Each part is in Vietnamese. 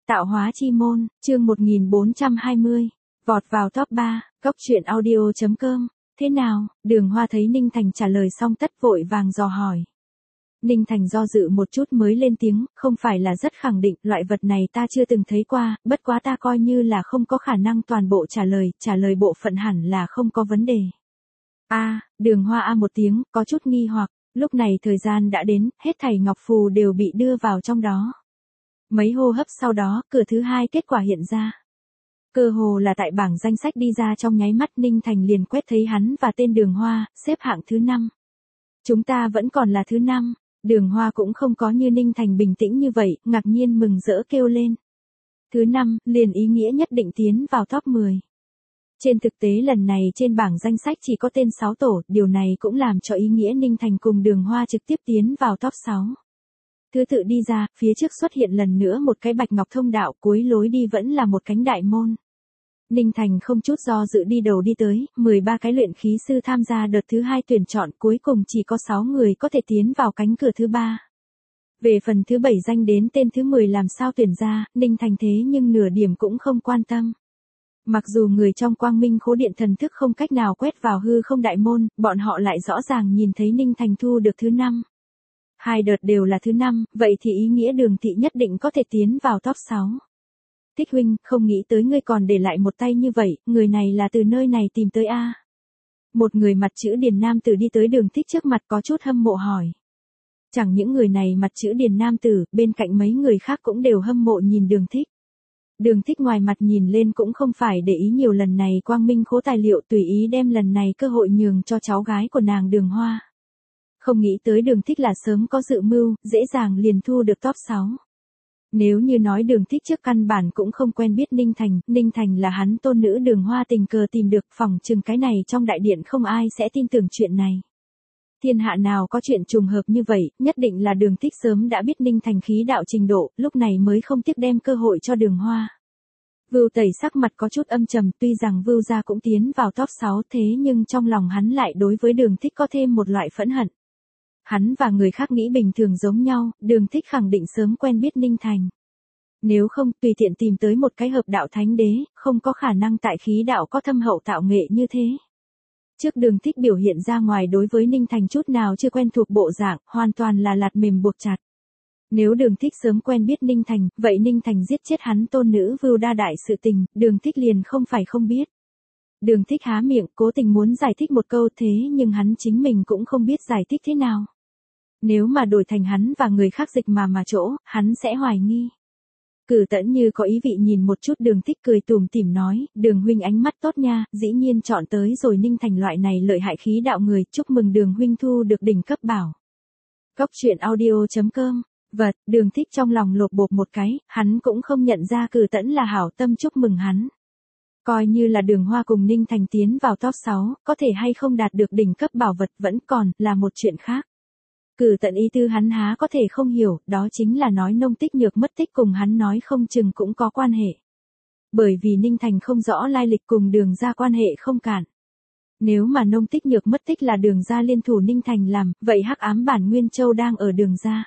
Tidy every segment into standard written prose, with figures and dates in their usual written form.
Tạo hóa chi môn, chương 1420, vọt vào top 3, coctruyện audio.com, thế nào, Đường Hoa thấy Ninh Thành trả lời xong tất vội vàng dò hỏi. Ninh Thành do dự một chút mới lên tiếng, không phải là rất khẳng định, loại vật này ta chưa từng thấy qua, bất quá ta coi như là không có khả năng toàn bộ trả lời bộ phận hẳn là không có vấn đề. Đường Hoa một tiếng, có chút nghi hoặc, lúc này thời gian đã đến, hết thảy ngọc phù đều bị đưa vào trong đó. Mấy hô hấp sau đó, cửa thứ hai kết quả hiện ra. Cơ hồ là tại bảng danh sách đi ra trong nháy mắt Ninh Thành liền quét thấy hắn và tên Đường Hoa, xếp hạng thứ 5. Chúng ta vẫn còn là thứ 5, Đường Hoa cũng không có như Ninh Thành bình tĩnh như vậy, ngạc nhiên mừng rỡ kêu lên. Thứ 5, liền ý nghĩa nhất định tiến vào top 10. Trên thực tế lần này trên bảng danh sách chỉ có tên 6 tổ, điều này cũng làm cho ý nghĩa Ninh Thành cùng Đường Hoa trực tiếp tiến vào top 6. Thứ tự đi ra, phía trước xuất hiện lần nữa một cái bạch ngọc thông đạo, cuối lối đi vẫn là một cánh đại môn. Ninh Thành không chút do dự đi đầu đi tới, 13 cái luyện khí sư tham gia đợt thứ 2 tuyển chọn, cuối cùng chỉ có 6 người có thể tiến vào cánh cửa thứ 3. Về phần thứ 7 danh đến tên thứ 10 làm sao tuyển ra, Ninh Thành thế nhưng nửa điểm cũng không quan tâm. Mặc dù người trong quang minh khố điện thần thức không cách nào quét vào hư không đại môn, bọn họ lại rõ ràng nhìn thấy Ninh Thành thu được thứ 5. 2 đợt đều là thứ 5, vậy thì ý nghĩa Đường Thị nhất định có thể tiến vào top 6. Thích huynh, không nghĩ tới ngươi còn để lại một tay như vậy, người này là từ nơi này tìm tới a? Một người mặt chữ Điền nam tử đi tới Đường Thích trước mặt có chút hâm mộ hỏi. Chẳng những người này mặt chữ Điền nam tử, bên cạnh mấy người khác cũng đều hâm mộ nhìn Đường Thích. Đường Thích ngoài mặt nhìn lên cũng không phải để ý nhiều lần này quang minh khố tài liệu, tùy ý đem lần này cơ hội nhường cho cháu gái của nàng Đường Hoa. Không nghĩ tới Đường Thích là sớm có dự mưu, dễ dàng liền thu được top 6. Nếu như nói Đường Thích trước căn bản cũng không quen biết Ninh Thành là hắn tôn nữ Đường Hoa tình cờ tìm được, phỏng chừng cái này trong đại điện không ai sẽ tin tưởng chuyện này. Thiên hạ nào có chuyện trùng hợp như vậy, nhất định là Đường Thích sớm đã biết Ninh Thành khí đạo trình độ, lúc này mới không tiếc đem cơ hội cho Đường Hoa. Vưu Tẩy sắc mặt có chút âm trầm, tuy rằng Vưu gia cũng tiến vào top 6 thế nhưng trong lòng hắn lại đối với Đường Thích có thêm một loại phẫn hận. Hắn và người khác nghĩ bình thường giống nhau, Đường Thích khẳng định sớm quen biết Ninh Thành. Nếu không, tùy tiện tìm tới một cái hợp đạo thánh đế, không có khả năng tại khí đạo có thâm hậu tạo nghệ như thế. Trước Đường Thích biểu hiện ra ngoài đối với Ninh Thành chút nào chưa quen thuộc bộ dạng, hoàn toàn là lạt mềm buộc chặt. Nếu Đường Thích sớm quen biết Ninh Thành, vậy Ninh Thành giết chết hắn tôn nữ Vưu đa đại sự tình, Đường Thích liền không phải không biết. Đường Thích há miệng, cố tình muốn giải thích một câu thế nhưng hắn chính mình cũng không biết giải thích thế nào. Nếu mà đổi thành hắn và người khác dịch mà chỗ, hắn sẽ hoài nghi. Cử Tẫn như có ý vị nhìn một chút Đường Thích cười tủm tỉm nói, Đường huynh ánh mắt tốt nha, dĩ nhiên chọn tới rồi Ninh Thành loại này lợi hại khí đạo người, chúc mừng Đường huynh thu được đỉnh cấp bảo. Coctruyện audio.com, Đường Thích trong lòng lột bột một cái, hắn cũng không nhận ra Cử Tẫn là hảo tâm chúc mừng hắn. Coi như là Đường Hoa cùng Ninh Thành tiến vào top 6, có thể hay không đạt được đỉnh cấp bảo vật vẫn còn là một chuyện khác. Cử Tận ý tư hắn há có thể không hiểu, đó chính là nói Nông Tích Nhược mất tích cùng hắn nói không chừng cũng có quan hệ. Bởi vì Ninh Thành không rõ lai lịch cùng Đường gia quan hệ không cản. Nếu mà Nông Tích Nhược mất tích là Đường gia liên thủ Ninh Thành làm, vậy hắc ám bản Nguyên Châu đang ở Đường gia.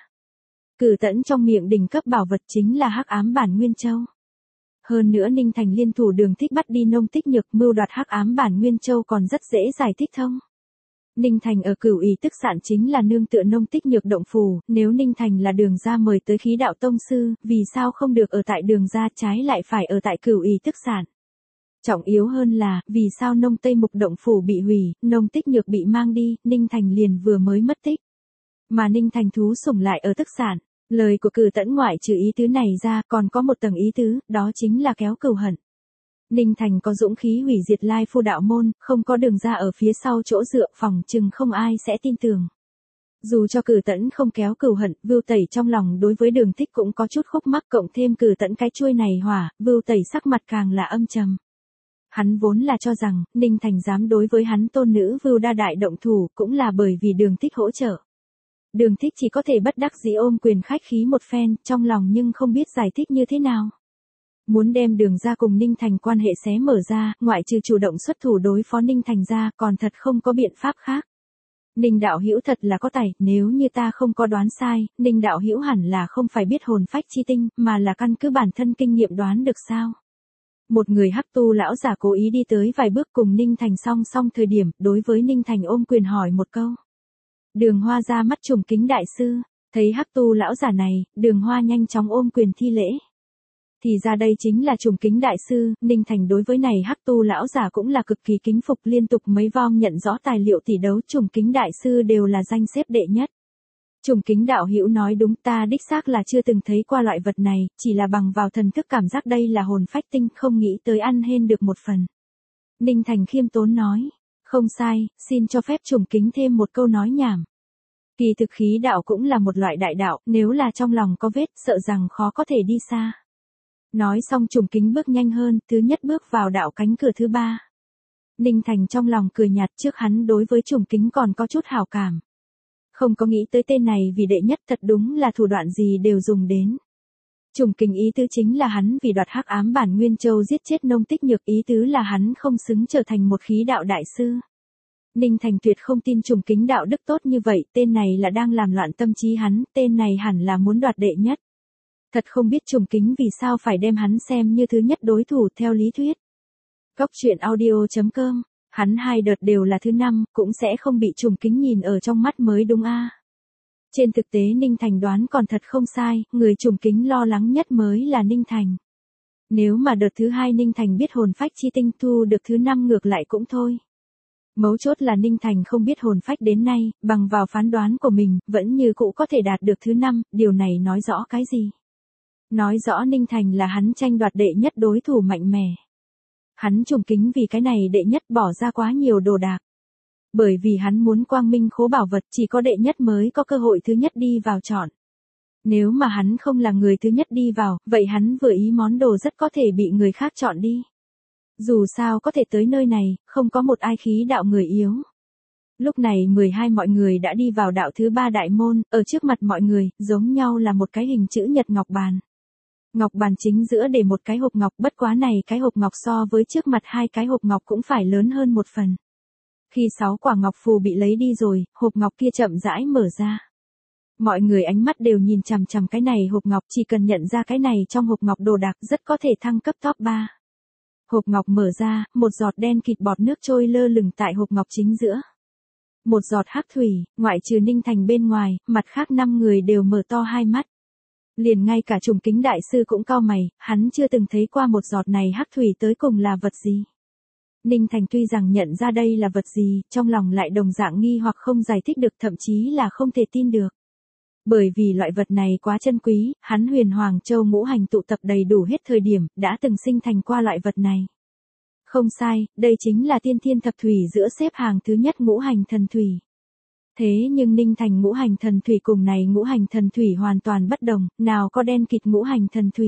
Cử Tẫn trong miệng đỉnh cấp bảo vật chính là hắc ám bản Nguyên Châu. Hơn nữa Ninh Thành liên thủ Đường Thích bắt đi Nông Tích Nhược, mưu đoạt hắc ám bản Nguyên Châu còn rất dễ giải thích thông. Ninh Thành ở Cửu Ỷ Tức Sạn chính là nương tựa Nông Tích Nhược động phù, nếu Ninh Thành là Đường gia mời tới khí đạo tông sư, vì sao không được ở tại Đường gia trái lại phải ở tại Cửu Ỷ Tức Sạn? Trọng yếu hơn là, vì sao Nông Tây Mục động phủ bị hủy, Nông Tích Nhược bị mang đi, Ninh Thành liền vừa mới mất tích. Mà Ninh Thành thú sủng lại ở Tức Sạn. Lời của Cử Tẫn ngoại trừ ý tứ này ra còn có một tầng ý tứ, đó chính là kéo cừu hận. Ninh Thành có dũng khí hủy diệt Lai Phu đạo môn, không có Đường ra ở phía sau chỗ dựa, phòng chừng không ai sẽ tin tưởng. Dù cho Cử Tẫn không kéo cừu hận, Vưu Tẩy trong lòng đối với Đường Thích cũng có chút khúc mắc, cộng thêm Cử Tẫn cái chuôi này hỏa, Vưu Tẩy sắc mặt càng là âm trầm. Hắn vốn là cho rằng, Ninh Thành dám đối với hắn tôn nữ Vưu đa đại động thủ, cũng là bởi vì Đường Thích hỗ trợ. Đường Thích chỉ có thể bất đắc dĩ ôm quyền khách khí một phen, trong lòng nhưng không biết giải thích như thế nào. Muốn đem Đường ra cùng Ninh Thành quan hệ xé mở ra, ngoại trừ chủ động xuất thủ đối phó Ninh Thành ra, còn thật không có biện pháp khác. Ninh đạo hữu thật là có tài, nếu như ta không có đoán sai, Ninh đạo hữu hẳn là không phải biết hồn phách chi tinh, mà là căn cứ bản thân kinh nghiệm đoán được sao? Một người hắc tu lão giả cố ý đi tới vài bước cùng Ninh Thành song song thời điểm, đối với Ninh Thành ôm quyền hỏi một câu. Đường Hoa ra mắt trùng kính đại sư, thấy hắc tu lão giả này, Đường Hoa nhanh chóng ôm quyền thi lễ. Thì ra đây chính là trùng kính đại sư, Ninh Thành đối với này hắc tu lão giả cũng là cực kỳ kính phục, liên tục mấy vòng nhận rõ tài liệu tỷ đấu trùng kính đại sư đều là danh xếp đệ nhất. Trùng kính đạo hữu nói đúng, ta đích xác là chưa từng thấy qua loại vật này, chỉ là bằng vào thần thức cảm giác đây là hồn phách tinh, không nghĩ tới ăn hên được một phần. Ninh Thành khiêm tốn nói, không sai, xin cho phép trùng kính thêm một câu nói nhảm. Kỳ thực khí đạo cũng là một loại đại đạo, nếu là trong lòng có vết, sợ rằng khó có thể đi xa. Nói xong trùng kính bước nhanh hơn, thứ nhất bước vào đạo cánh cửa thứ ba. Ninh Thành trong lòng cười nhạt, trước hắn đối với trùng kính còn có chút hảo cảm. Không có nghĩ tới tên này vì đệ nhất, thật đúng là thủ đoạn gì đều dùng đến. Trùng kính ý tứ chính là hắn vì đoạt hắc ám bản Nguyên Châu giết chết Nông Tích Nhược, ý tứ là hắn không xứng trở thành một khí đạo đại sư. Ninh Thành tuyệt không tin trùng kính đạo đức tốt như vậy, tên này là đang làm loạn tâm trí hắn, tên này hẳn là muốn đoạt đệ nhất. Thật không biết trùng kính vì sao phải đem hắn xem như thứ nhất đối thủ theo lý thuyết. Góc truyện audio.com, hắn hai đợt đều là thứ năm, cũng sẽ không bị trùng kính nhìn ở trong mắt mới đúng a. Trên thực tế Ninh Thành đoán còn thật không sai, người trùng kính lo lắng nhất mới là Ninh Thành. Nếu mà đợt thứ hai Ninh Thành biết hồn phách chi tinh thu được thứ năm ngược lại cũng thôi. Mấu chốt là Ninh Thành không biết hồn phách đến nay, bằng vào phán đoán của mình, vẫn như cũ có thể đạt được thứ năm, điều này nói rõ cái gì? Nói rõ Ninh Thành là hắn tranh đoạt đệ nhất đối thủ mạnh mẽ. Hắn trùng kính vì cái này đệ nhất bỏ ra quá nhiều đồ đạc. Bởi vì hắn muốn quang minh khố bảo vật, chỉ có đệ nhất mới có cơ hội thứ nhất đi vào chọn. Nếu mà hắn không là người thứ nhất đi vào, vậy hắn vừa ý món đồ rất có thể bị người khác chọn đi. Dù sao có thể tới nơi này, không có một ai khí đạo người yếu. Lúc này 12 mọi người đã đi vào đạo thứ ba đại môn, ở trước mặt mọi người, giống nhau là một cái hình chữ nhật ngọc bàn. Ngọc bàn chính giữa để một cái hộp ngọc, bất quá này cái hộp ngọc so với trước mặt hai cái hộp ngọc cũng phải lớn hơn một phần. Khi 6 quả ngọc phù bị lấy đi rồi, hộp ngọc kia chậm rãi mở ra. Mọi người ánh mắt đều nhìn chằm chằm cái này hộp ngọc, chỉ cần nhận ra cái này trong hộp ngọc đồ đạc rất có thể thăng cấp top 3. Hộp ngọc mở ra, một giọt đen kịt bọt nước trôi lơ lửng tại hộp ngọc chính giữa. Một giọt hắc thủy, ngoại trừ Ninh Thành bên ngoài, mặt khác 5 người đều mở to hai mắt. Liền ngay cả trùng kính đại sư cũng cau mày, hắn chưa từng thấy qua một giọt này hắc thủy tới cùng là vật gì. Ninh Thành tuy rằng nhận ra đây là vật gì, trong lòng lại đồng dạng nghi hoặc không giải thích được, thậm chí là không thể tin được. Bởi vì loại vật này quá chân quý, hắn Huyền Hoàng Châu ngũ hành tụ tập đầy đủ hết thời điểm, đã từng sinh thành qua loại vật này. Không sai, đây chính là tiên thiên thập thủy giữa xếp hàng thứ nhất ngũ hành thần thủy. Thế nhưng Ninh Thành ngũ hành thần thủy cùng này ngũ hành thần thủy hoàn toàn bất đồng, nào có đen kịt ngũ hành thần thủy.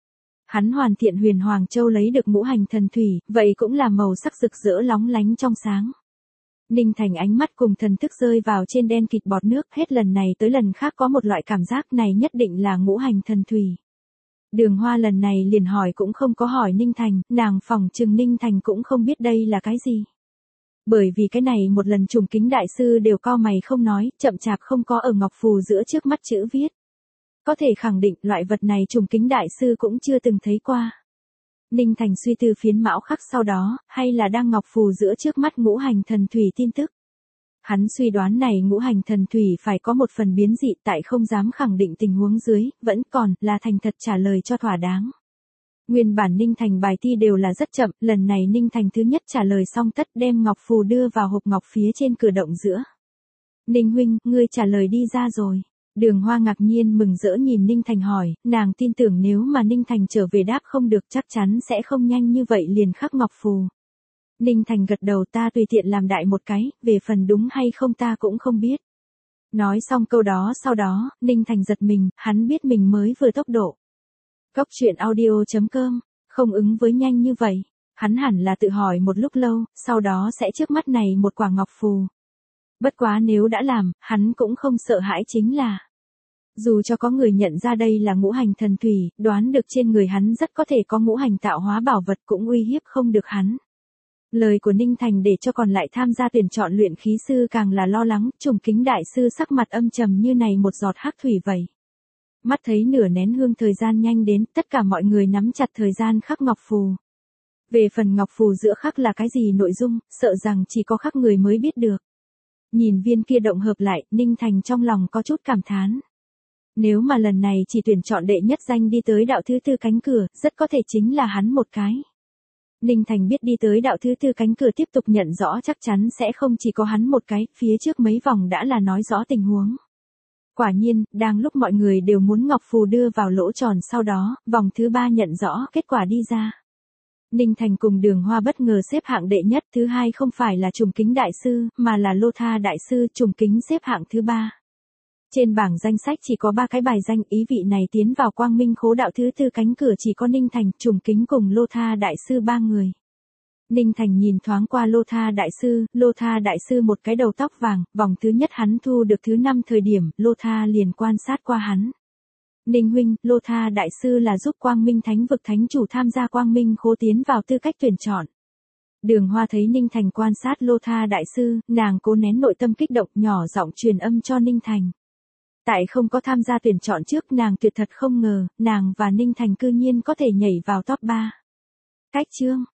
Hắn hoàn thiện Huyền Hoàng Châu lấy được ngũ hành thần thủy, vậy cũng là màu sắc rực rỡ lóng lánh trong sáng. Ninh Thành ánh mắt cùng thần thức rơi vào trên đen kịt bọt nước, hết lần này tới lần khác có một loại cảm giác này nhất định là ngũ hành thần thủy. Đường Hoa lần này liền hỏi cũng không có hỏi Ninh Thành, nàng phỏng chừng Ninh Thành cũng không biết đây là cái gì. Bởi vì cái này một lần trùng kính đại sư đều cau mày không nói, chậm chạp không có ở ngọc phù giữa trước mắt chữ viết. Có thể khẳng định loại vật này trùng kính đại sư cũng chưa từng thấy qua. Ninh Thành suy tư phiến mão khắc sau đó, hay là đang ngọc phù giữa trước mắt ngũ hành thần thủy tin tức. Hắn suy đoán này ngũ hành thần thủy phải có một phần biến dị, tại không dám khẳng định tình huống dưới, vẫn còn là thành thật trả lời cho thỏa đáng. Nguyên bản Ninh Thành bài thi đều là rất chậm, lần này Ninh Thành thứ nhất trả lời xong tất đem ngọc phù đưa vào hộp ngọc phía trên cửa động giữa. Ninh huynh, ngươi trả lời đi ra rồi. Đường Hoa ngạc nhiên mừng rỡ nhìn Ninh Thành hỏi, nàng tin tưởng nếu mà Ninh Thành trở về đáp không được chắc chắn sẽ không nhanh như vậy liền khắc ngọc phù. Ninh Thành gật đầu, ta tùy tiện làm đại một cái, về phần đúng hay không ta cũng không biết. Nói xong câu đó sau đó, Ninh Thành giật mình, hắn biết mình mới vừa tốc độ. Góc truyện audio.com, không ứng với nhanh như vậy, hắn hẳn là tự hỏi một lúc lâu, sau đó sẽ trước mắt này một quả ngọc phù. Bất quá nếu đã làm, hắn cũng không sợ hãi chính là. Dù cho có người nhận ra đây là ngũ hành thần thủy, đoán được trên người hắn rất có thể có ngũ hành tạo hóa bảo vật cũng uy hiếp không được hắn. Lời của Ninh Thành để cho còn lại tham gia tuyển chọn luyện khí sư càng là lo lắng, Trùng Kính đại sư sắc mặt âm trầm như này một giọt hắc thủy vậy. Mắt thấy nửa nén hương thời gian nhanh đến, tất cả mọi người nắm chặt thời gian khắc ngọc phù. Về phần ngọc phù giữa khắc là cái gì nội dung, sợ rằng chỉ có khắc người mới biết được. Nhìn viên kia động hợp lại, Ninh Thành trong lòng có chút cảm thán. Nếu mà lần này chỉ tuyển chọn đệ nhất danh đi tới đạo thứ tư cánh cửa, rất có thể chính là hắn một cái. Ninh Thành biết đi tới đạo thứ tư cánh cửa tiếp tục nhận rõ chắc chắn sẽ không chỉ có hắn một cái, phía trước mấy vòng đã là nói rõ tình huống. Quả nhiên, đang lúc mọi người đều muốn ngọc phù đưa vào lỗ tròn sau đó, vòng thứ ba nhận rõ kết quả đi ra. Ninh Thành cùng Đường Hoa bất ngờ xếp hạng đệ nhất, thứ hai không phải là Trùng Kính đại sư, mà là Lô Tha đại sư, Trùng Kính xếp hạng thứ ba. Trên bảng danh sách chỉ có 3 cái bài danh, ý vị này tiến vào Quang Minh Khố đạo thứ tư cánh cửa chỉ có Ninh Thành, Trùng Kính cùng Lô Tha đại sư 3 người. Ninh Thành nhìn thoáng qua Lô Tha đại sư một cái đầu tóc vàng, vòng thứ nhất hắn thu được thứ 5 thời điểm, Lô Tha liền quan sát qua hắn. Ninh huynh, Lô Tha đại sư là giúp Quang Minh Thánh vực thánh chủ tham gia Quang Minh Khố tiến vào tư cách tuyển chọn. Đường Hoa thấy Ninh Thành quan sát Lô Tha đại sư, nàng cố nén nội tâm kích động, nhỏ giọng truyền âm cho Ninh Thành. Tại không có tham gia tuyển chọn trước, nàng tuyệt thật không ngờ, nàng và Ninh Thành cư nhiên có thể nhảy vào top 3. Cách chương